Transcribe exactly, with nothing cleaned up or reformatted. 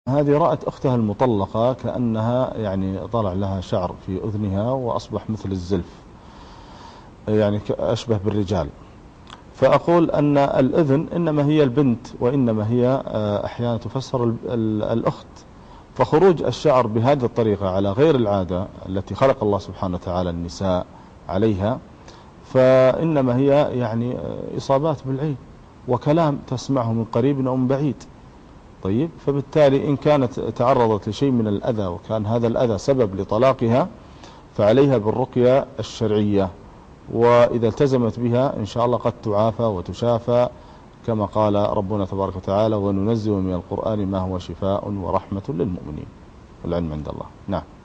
هذه رأت أختها المطلقة كأنها يعني طلع لها شعر في أذنها وأصبح مثل الزلف، يعني أشبه بالرجال. فأقول أن الأذن إنما هي البنت، وإنما هي أحيانا تفسر الأخت. فخروج الشعر بهذه الطريقة على غير العادة التي خلق الله سبحانه وتعالى النساء عليها، فإنما هي يعني إصابات بالعين وكلام تسمعه من قريب أو من بعيد. طيب، فبالتالي إن كانت تعرضت لشيء من الأذى وكان هذا الأذى سبب لطلاقها، فعليها بالرقية الشرعية، وإذا التزمت بها إن شاء الله قد تعافى وتشافى، كما قال ربنا تبارك وتعالى: وننزل من القرآن ما هو شفاء ورحمة للمؤمنين. والعلم عند الله. نعم.